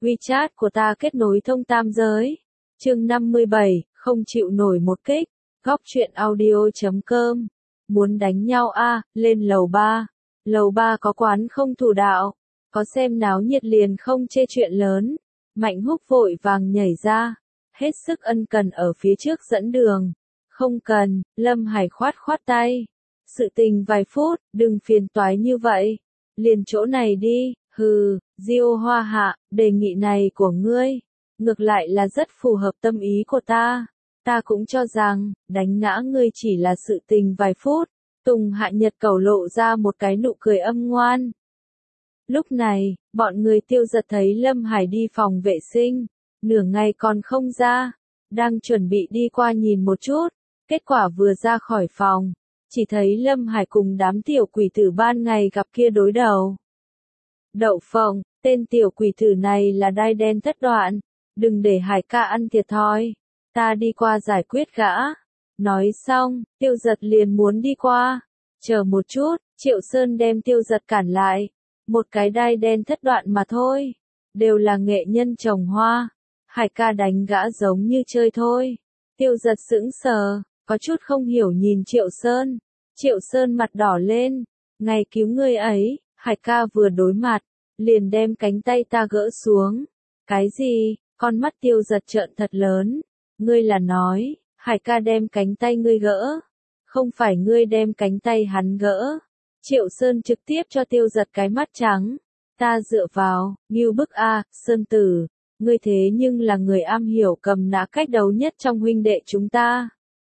WeChat của ta kết nối thông tam giới. Chương 57, không chịu nổi một kích. Góc truyện audio.com. Muốn đánh nhau a, lên lầu 3. Lầu 3 có quán không thủ đạo. Có xem náo nhiệt liền không chê chuyện lớn. Mạnh Húc vội vàng nhảy ra. Hết sức ân cần ở phía trước dẫn đường. Không cần, Lâm Hải khoát khoát tay. Sự tình vài phút, đừng phiền toái như vậy. Liền chỗ này đi, hừ, Diêu Hoa Hạ, đề nghị này của ngươi. Ngược lại là rất phù hợp tâm ý của ta. Ta cũng cho rằng, đánh ngã ngươi chỉ là sự tình vài phút. Tùng Hạ Nhật Cẩu lộ ra một cái nụ cười âm ngoan. Lúc này, bọn người Tiêu Giật thấy Lâm Hải đi phòng vệ sinh. Nửa ngày còn không ra. Đang chuẩn bị đi qua nhìn một chút. Kết quả vừa ra khỏi phòng. Chỉ thấy Lâm Hải cùng đám tiểu quỷ tử ban ngày gặp kia đối đầu. Đậu phộng, tên tiểu quỷ tử này là đai đen thất đoạn. Đừng để Hải ca ăn thiệt thòi. Ta đi qua giải quyết gã. Nói xong, Tiêu Giật liền muốn đi qua. Chờ một chút, Triệu Sơn đem Tiêu Giật cản lại. Một cái đai đen thất đoạn mà thôi. Đều là nghệ nhân trồng hoa. Hải ca đánh gã giống như chơi thôi. Tiêu Giật sững sờ, có chút không hiểu nhìn Triệu Sơn. Triệu Sơn mặt đỏ lên. Ngày cứu ngươi ấy, Hải ca vừa đối mặt, liền đem cánh tay ta gỡ xuống. Cái gì? Con mắt Tiêu Giật trợn thật lớn. Ngươi là nói, Hải ca đem cánh tay ngươi gỡ. Không phải ngươi đem cánh tay hắn gỡ. Triệu Sơn trực tiếp cho Tiêu Giật cái mắt trắng. Ta dựa vào, ngưu bức a, Sơn tử. Ngươi thế nhưng là người am hiểu cầm nã cách đấu nhất trong huynh đệ chúng ta.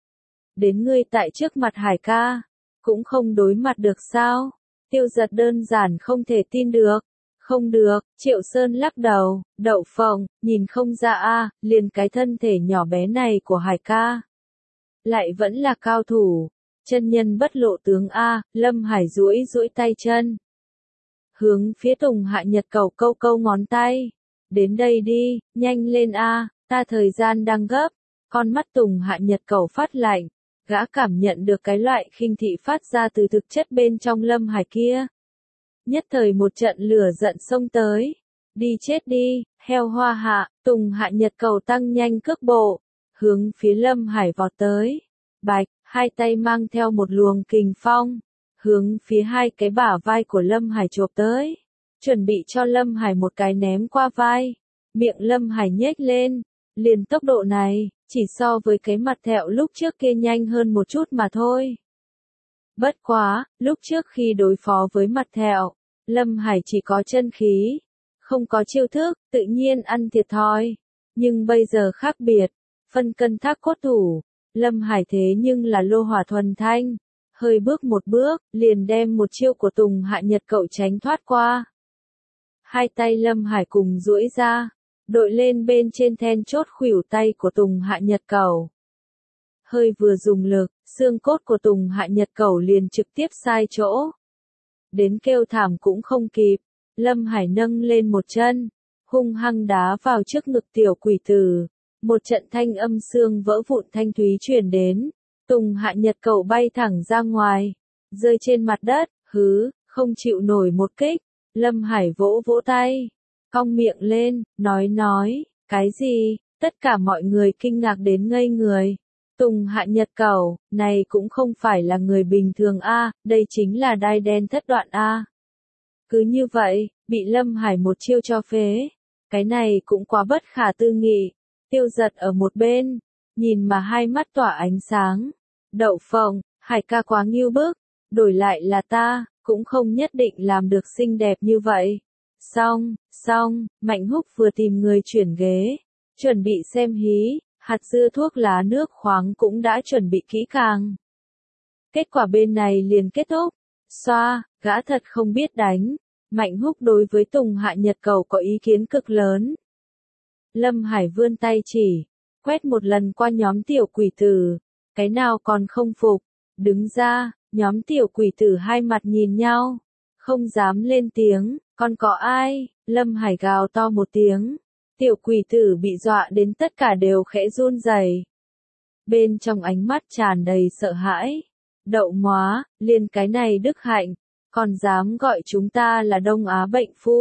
Đến ngươi tại trước mặt Hải ca, cũng không đối mặt được sao? Tiêu Giật đơn giản không thể tin được. Không được, Triệu Sơn lắc đầu, đậu phộng, nhìn không ra a, liền cái thân thể nhỏ bé này của Hải ca. Lại vẫn là cao thủ, chân nhân bất lộ tướng a, Lâm Hải duỗi duỗi tay chân. Hướng phía Tùng Hạ Nhật Cẩu câu câu ngón tay. Đến đây đi, nhanh lên a, ta thời gian đang gấp. Con mắt Tùng Hạ Nhật Cẩu phát lạnh. Gã cảm nhận được cái loại khinh thị phát ra từ thực chất bên trong Lâm Hải kia. Nhất thời một trận lửa giận xông tới. Đi chết đi, heo hoa hạ, Tùng Hạ Nhật Cẩu tăng nhanh cước bộ. Hướng phía Lâm Hải vọt tới. Bạch, hai tay mang theo một luồng kình phong. Hướng phía hai cái bả vai của Lâm Hải chộp tới. Chuẩn bị cho Lâm Hải một cái ném qua vai. Miệng Lâm Hải nhếch lên. Liền tốc độ này, chỉ so với cái mặt thẹo lúc trước kia nhanh hơn một chút mà thôi. Bất quá, lúc trước khi đối phó với mặt thẹo, Lâm Hải chỉ có chân khí, không có chiêu thức, tự nhiên ăn thiệt thòi. Nhưng bây giờ khác biệt, phân cân thác cốt thủ, Lâm Hải thế nhưng là lô hỏa thuần thanh. Hơi bước một bước, liền đem một chiêu của Tùng Hạ Nhật Cẩu tránh thoát qua. Hai tay Lâm Hải cùng duỗi ra. Đội lên bên trên then chốt khuỷu tay của Tùng Hạ Nhật Cẩu. Hơi vừa dùng lực, xương cốt của Tùng Hạ Nhật Cẩu liền trực tiếp sai chỗ. Đến kêu thảm cũng không kịp, Lâm Hải nâng lên một chân, hung hăng đá vào trước ngực tiểu quỷ tử. Một trận thanh âm xương vỡ vụn thanh thúy truyền đến, Tùng Hạ Nhật Cẩu bay thẳng ra ngoài, rơi trên mặt đất, không chịu nổi một kích. Lâm Hải vỗ vỗ tay. Cong miệng lên, nói, cái gì, tất cả mọi người kinh ngạc đến ngây người. Tùng Hạ Nhật Cẩu, này cũng không phải là người bình thường a, đây chính là đai đen thất đoạn a. Cứ như vậy, bị Lâm Hải một chiêu cho phế. Cái này cũng quá bất khả tư nghị. Tiêu Giật ở một bên, nhìn mà hai mắt tỏa ánh sáng. Đậu phộng, Hải ca quá ngưu bức, đổi lại là ta, cũng không nhất định làm được xinh đẹp như vậy. Xong, Mạnh Húc vừa tìm người chuyển ghế, chuẩn bị xem hí, hạt dưa thuốc lá nước khoáng cũng đã chuẩn bị kỹ càng. Kết quả bên này liền kết thúc, gã thật không biết đánh, Mạnh Húc đối với Tùng Hạ Nhật Cẩu có ý kiến cực lớn. Lâm Hải vươn tay chỉ, quét một lần qua nhóm tiểu quỷ tử, cái nào còn không phục, đứng ra, nhóm tiểu quỷ tử hai mặt nhìn nhau, không dám lên tiếng. Còn có ai? Lâm Hải gào to một tiếng. Tiểu quỷ tử bị dọa đến tất cả đều khẽ run rẩy. Bên trong ánh mắt tràn đầy sợ hãi. Đậu móa, liền cái này đức hạnh, còn dám gọi chúng ta là Đông Á bệnh phu.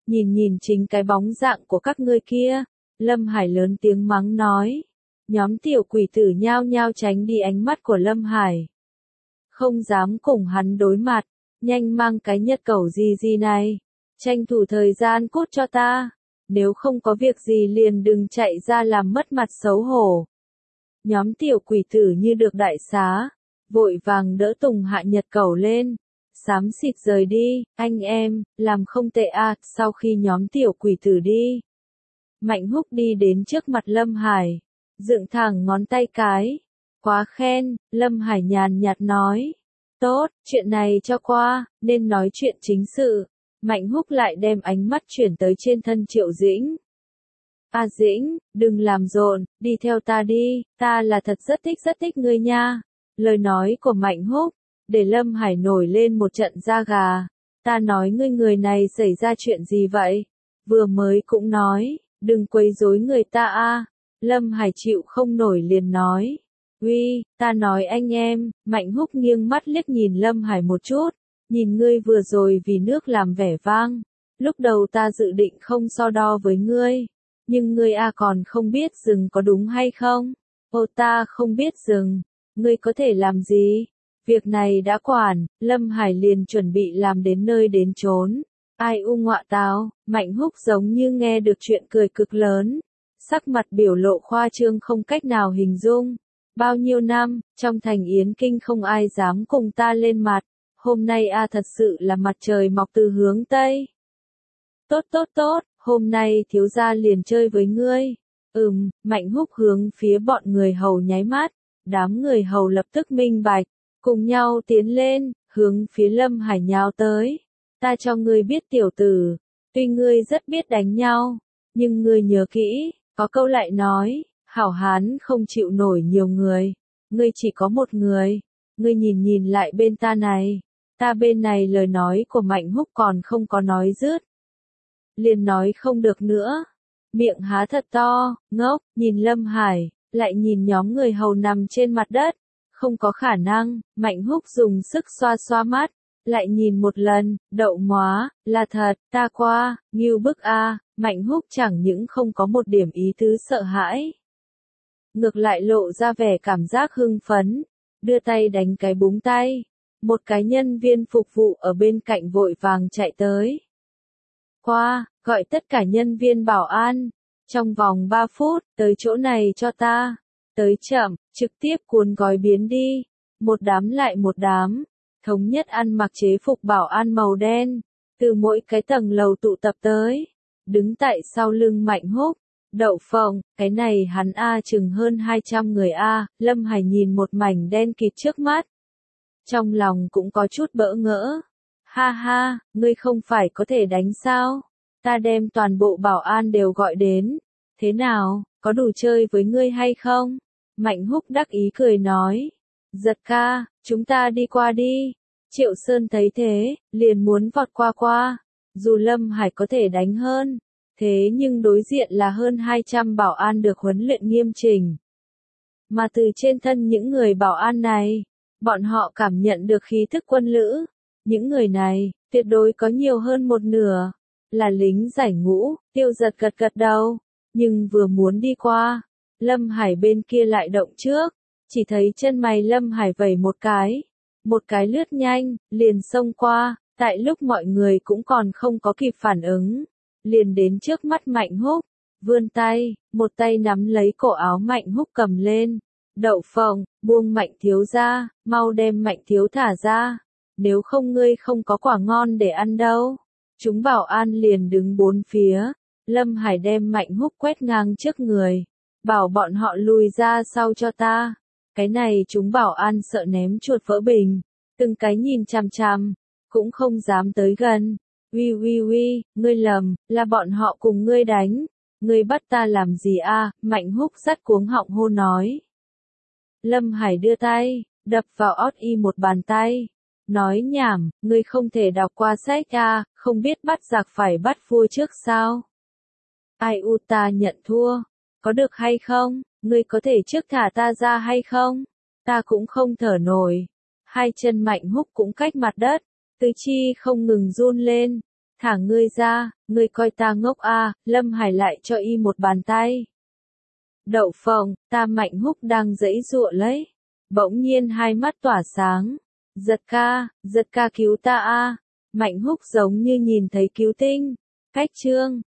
nhìn nhìn chính cái bóng dạng của các ngươi kia. Lâm Hải lớn tiếng mắng nói. Nhóm tiểu quỷ tử nhao nhao tránh đi ánh mắt của Lâm Hải. Không dám cùng hắn đối mặt, nhanh mang cái nhật cẩu gì này. Tranh thủ thời gian cút cho ta, nếu không có việc gì liền đừng chạy ra làm mất mặt xấu hổ. Nhóm tiểu quỷ tử như được đại xá, vội vàng đỡ Tùng Hạ nhật cẩu lên. Xám xịt rời đi, anh em, làm không tệ à. Sau khi nhóm tiểu quỷ tử đi, Mạnh Húc đi đến trước mặt Lâm Hải, dựng thẳng ngón tay cái. Quá khen, Lâm Hải nhàn nhạt nói. Tốt, chuyện này cho qua, nên nói chuyện chính sự. Mạnh Húc lại đem ánh mắt chuyển tới trên thân Triệu Dĩnh. A Dĩnh, đừng làm rộn, đi theo ta đi, ta là thật rất thích ngươi nha. Lời nói của Mạnh Húc, để Lâm Hải nổi lên một trận da gà. Ta nói ngươi người này xảy ra chuyện gì vậy? Vừa mới cũng nói, đừng quấy rối người ta a. Lâm Hải chịu không nổi liền nói. Uy, ta nói anh em. Mạnh Húc nghiêng mắt liếc nhìn Lâm Hải một chút. Nhìn ngươi vừa rồi vì nước làm vẻ vang. Lúc đầu ta dự định không so đo với ngươi. Nhưng ngươi còn không biết dừng có đúng hay không? Ô ta không biết dừng. Ngươi có thể làm gì? Việc này đã quản, Lâm Hải liền chuẩn bị làm đến nơi đến chốn. Ai u ngọa táo, Mạnh Húc giống như nghe được chuyện cười cực lớn. Sắc mặt biểu lộ khoa trương không cách nào hình dung. Bao nhiêu năm, trong thành Yến Kinh không ai dám cùng ta lên mặt. Hôm nay thật sự là mặt trời mọc từ hướng Tây. Tốt, hôm nay thiếu gia liền chơi với ngươi. Mạnh Húc hướng phía bọn người hầu nháy mắt. Đám người hầu lập tức minh bạch, cùng nhau tiến lên, hướng phía Lâm Hải nhào tới. Ta cho ngươi biết tiểu tử, tuy ngươi rất biết đánh nhau, nhưng ngươi nhớ kỹ, có câu lại nói, hảo hán không chịu nổi nhiều người, ngươi chỉ có một người. Ngươi nhìn nhìn lại bên ta này, ta bên này lời nói của Mạnh Húc còn không có nói dứt. Liền nói không được nữa, miệng há thật to, ngốc, nhìn Lâm Hải, lại nhìn nhóm người hầu nằm trên mặt đất. Không có khả năng, Mạnh Húc dùng sức xoa xoa mắt, lại nhìn một lần, đậu móa, là thật, ta qua, ngưu bức a. Mạnh Húc chẳng những không có một điểm ý tứ sợ hãi. Ngược lại lộ ra vẻ cảm giác hưng phấn, đưa tay đánh cái búng tay. Một cái nhân viên phục vụ ở bên cạnh vội vàng chạy tới. Qua, gọi tất cả nhân viên bảo an. Trong vòng 3 phút, tới chỗ này cho ta. Tới chậm, trực tiếp cuốn gói biến đi. Một đám lại một đám. Thống nhất ăn mặc chế phục bảo an màu đen. Từ mỗi cái tầng lầu tụ tập tới. Đứng tại sau lưng Mạnh Húc. Đậu phộng, cái này hắn chừng hơn 200 người Lâm Hải nhìn một mảnh đen kịt trước mắt. Trong lòng cũng có chút bỡ ngỡ. Ha ha, ngươi không phải có thể đánh sao? Ta đem toàn bộ bảo an đều gọi đến. Thế nào, có đủ chơi với ngươi hay không? Mạnh Húc đắc ý cười nói. Giật ca, chúng ta đi qua đi. Triệu Sơn thấy thế, liền muốn vọt qua. Dù Lâm Hải có thể đánh hơn, thế nhưng đối diện là hơn 200 bảo an được huấn luyện nghiêm chỉnh. Mà từ trên thân những người bảo an này, bọn họ cảm nhận được khí thức quân lữ. Những người này, tuyệt đối có nhiều hơn một nửa, là lính giải ngũ. Tiêu Giật gật đầu, nhưng vừa muốn đi qua, Lâm Hải bên kia lại động trước, chỉ thấy chân mày Lâm Hải vẩy một cái lướt nhanh, liền xông qua, tại lúc mọi người cũng còn không có kịp phản ứng, liền đến trước mắt Mạnh Húc, vươn tay, một tay nắm lấy cổ áo Mạnh Húc cầm lên. Đậu phộng, buông Mạnh thiếu ra, mau đem Mạnh thiếu thả ra, nếu không ngươi không có quả ngon để ăn đâu. Chúng bảo an liền đứng bốn phía, Lâm Hải đem Mạnh Húc quét ngang trước người, bảo bọn họ lùi ra sau cho ta. Cái này chúng bảo an sợ ném chuột vỡ bình, từng cái nhìn chằm chằm, cũng không dám tới gần. Uy, ngươi lầm, là bọn họ cùng ngươi đánh, ngươi bắt ta làm gì Mạnh Húc dắt cuống họng hô nói. Lâm Hải đưa tay, đập vào ót y một bàn tay. Nói nhảm, ngươi không thể đọc qua sách không biết bắt giặc phải bắt vua trước sao? Ai ta nhận thua, có được hay không? Ngươi có thể trước thả ta ra hay không? Ta cũng không thở nổi. Hai chân Mạnh Húc cũng cách mặt đất, tứ chi không ngừng run lên. thả ngươi ra, ngươi coi ta ngốc a, Lâm Hải lại cho y một bàn tay. Đậu phộng, ta Mạnh Húc đang giãy giụa lấy. Bỗng nhiên hai mắt tỏa sáng. Giật ca cứu ta a. Mạnh Húc giống như nhìn thấy cứu tinh. Cách chương